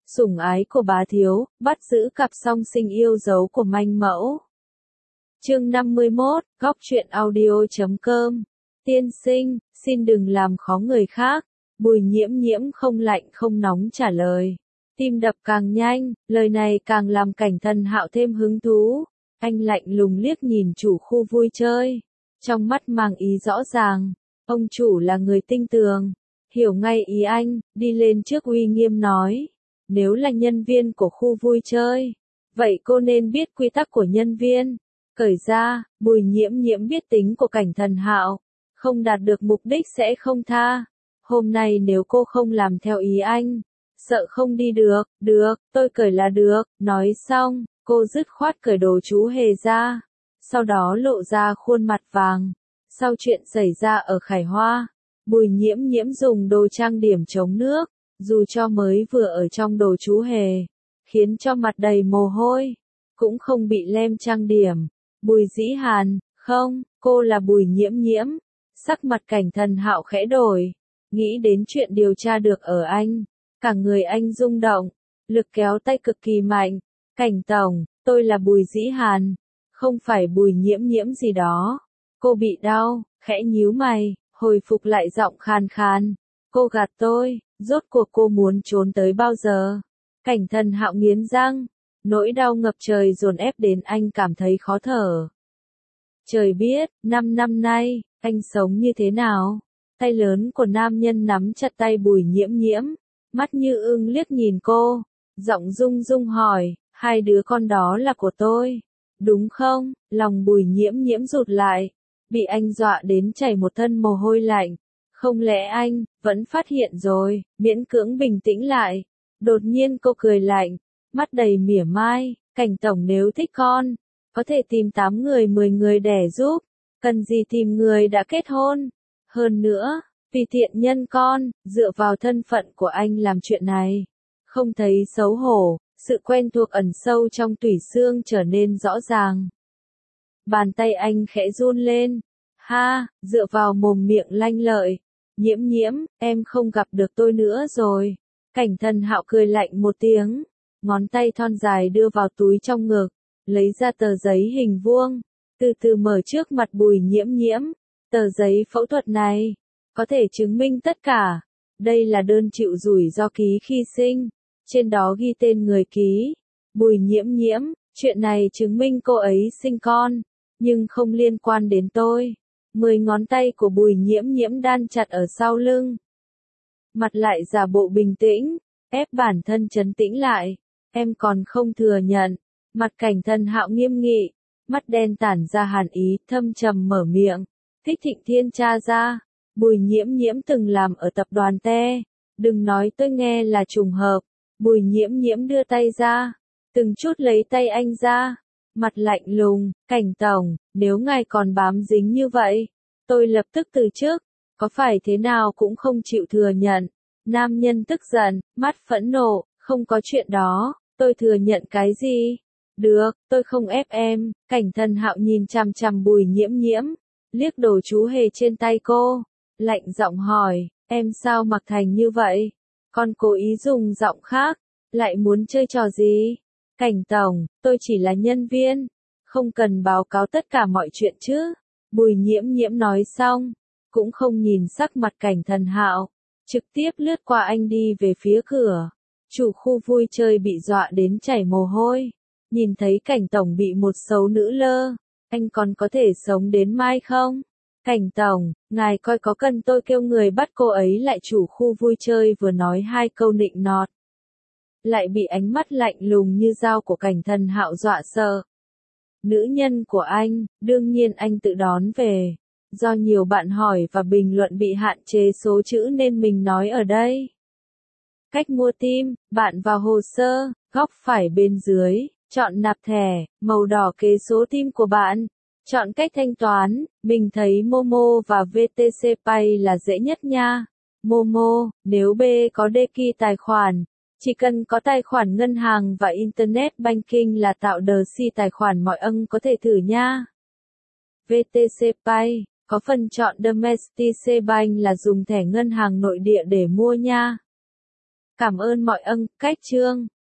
sủng ái của bá thiếu, bắt giữ cặp song sinh yêu dấu của manh mẫu. Chương 51, góc truyện audio.com. Tiên sinh, xin đừng làm khó người khác. Bùi Nhiễm Nhiễm không lạnh không nóng trả lời. Tim đập càng nhanh, lời này càng làm Cảnh Thần Hạo thêm hứng thú. Anh lạnh lùng liếc nhìn chủ khu vui chơi. Trong mắt mang ý rõ ràng, ông chủ là người tinh tường. Hiểu ngay ý anh, đi lên trước uy nghiêm nói. Nếu là nhân viên của khu vui chơi, vậy cô nên biết quy tắc của nhân viên. Cởi ra, Bùi Nhiễm Nhiễm biết tính của Cảnh Thần Hạo. Không đạt được mục đích sẽ không tha. Hôm nay nếu cô không làm theo ý anh, sợ không đi được, tôi cởi là được. Nói xong, cô dứt khoát cởi đồ chú hề ra. Sau đó lộ ra khuôn mặt vàng. Sau chuyện xảy ra ở Khải Hoa, Bùi Nhiễm Nhiễm dùng đồ trang điểm chống nước, dù cho mới vừa ở trong đồ chú hề, khiến cho mặt đầy mồ hôi, cũng không bị lem trang điểm. Bùi Dĩ Hàn, không, cô là Bùi Nhiễm Nhiễm. Sắc mặt Cảnh Thần Hạo khẽ đổi, nghĩ đến chuyện điều tra được ở anh, cả người anh rung động, lực kéo tay cực kỳ mạnh. Cảnh tổng, tôi là Bùi Dĩ Hàn, không phải Bùi Nhiễm Nhiễm gì đó. Cô bị đau, khẽ nhíu mày, hồi phục lại giọng khàn khàn. Cô gạt tôi, rốt cuộc cô muốn trốn tới bao giờ? Cảnh Thần Hạo nghiến răng, nỗi đau ngập trời dồn ép đến anh cảm thấy khó thở. Trời biết, 5 năm nay, anh sống như thế nào? Tay lớn của nam nhân nắm chặt tay Bùi Nhiễm Nhiễm, mắt như ưng liếc nhìn cô, giọng rung rung hỏi, hai đứa con đó là của tôi, đúng không? Lòng Bùi Nhiễm Nhiễm rụt lại, bị anh dọa đến chảy một thân mồ hôi lạnh. Không lẽ anh vẫn phát hiện rồi? Miễn cưỡng bình tĩnh lại, đột nhiên cô cười lạnh, mắt đầy mỉa mai. Cảnh tổng nếu thích con, có thể tìm 8 người 10 người đẻ giúp, cần gì tìm người đã kết hôn. Hơn nữa, vì tiện nhân con, dựa vào thân phận của anh làm chuyện này, không thấy xấu hổ. Sự quen thuộc ẩn sâu trong tủy xương trở nên rõ ràng. Bàn tay anh khẽ run lên. Ha, dựa vào mồm miệng lanh lợi. Nhiễm Nhiễm, em không gặp được tôi nữa rồi. Cảnh Thần Hạo cười lạnh một tiếng, ngón tay thon dài đưa vào túi trong ngực, lấy ra tờ giấy hình vuông, từ từ mở trước mặt Bùi Nhiễm Nhiễm. Tờ giấy phẫu thuật này có thể chứng minh tất cả. Đây là đơn chịu rủi ro ký khi sinh, trên đó ghi tên người ký, Bùi Nhiễm Nhiễm. Chuyện này chứng minh cô ấy sinh con, nhưng không liên quan đến tôi. 10 ngón tay của Bùi Nhiễm Nhiễm đan chặt ở sau lưng, mặt lại giả bộ bình tĩnh, ép bản thân trấn tĩnh lại. Em còn không thừa nhận? Mặt Cảnh Thần Hạo nghiêm nghị, mắt đen tản ra hàn ý, thâm trầm mở miệng. Thích Thịnh Thiên tra ra, Bùi Nhiễm Nhiễm từng làm ở tập đoàn Te. Đừng nói tôi nghe là trùng hợp. Bùi Nhiễm Nhiễm đưa tay ra, từng chút lấy tay anh ra, mặt lạnh lùng. Cảnh tổng, nếu ngài còn bám dính như vậy, tôi lập tức từ chức. Có phải thế nào cũng không chịu thừa nhận. Nam nhân tức giận, mắt phẫn nộ, không có chuyện đó, tôi thừa nhận cái gì? Được, tôi không ép em. Cảnh Thần Hạo nhìn chằm chằm Bùi Nhiễm Nhiễm, liếc đồ chú hề trên tay cô, lạnh giọng hỏi, em sao mặc thành như vậy? Con cố ý dùng giọng khác, lại muốn chơi trò gì? Cảnh tổng, tôi chỉ là nhân viên, không cần báo cáo tất cả mọi chuyện chứ. Bùi Nhiễm Nhiễm nói xong, cũng không nhìn sắc mặt Cảnh Thần Hạo, trực tiếp lướt qua anh đi về phía cửa. Chủ khu vui chơi bị dọa đến chảy mồ hôi, nhìn thấy Cảnh tổng bị một xấu nữ lơ, anh còn có thể sống đến mai không? Cảnh tổng, ngài coi có cần tôi kêu người bắt cô ấy lại? Chủ khu vui chơi vừa nói hai câu nịnh nọt, lại bị ánh mắt lạnh lùng như dao của Cảnh Thần Hạo dọa sợ. Nữ nhân của anh, đương nhiên anh tự đón về. Do nhiều bạn hỏi và bình luận bị hạn chế số chữ nên mình nói ở đây. Cách mua tim, bạn vào hồ sơ, góc phải bên dưới, chọn nạp thẻ, màu đỏ kế số tim của bạn. Chọn cách thanh toán, mình thấy Momo và VTC Pay là dễ nhất nha. Momo, nếu B có Deki tài khoản, chỉ cần có tài khoản ngân hàng và Internet Banking là tạo đờ si tài khoản mọi ân có thể thử nha. VTC Pay, có phần chọn Domestic Bank là dùng thẻ ngân hàng nội địa để mua nha. Cảm ơn mọi cách chương.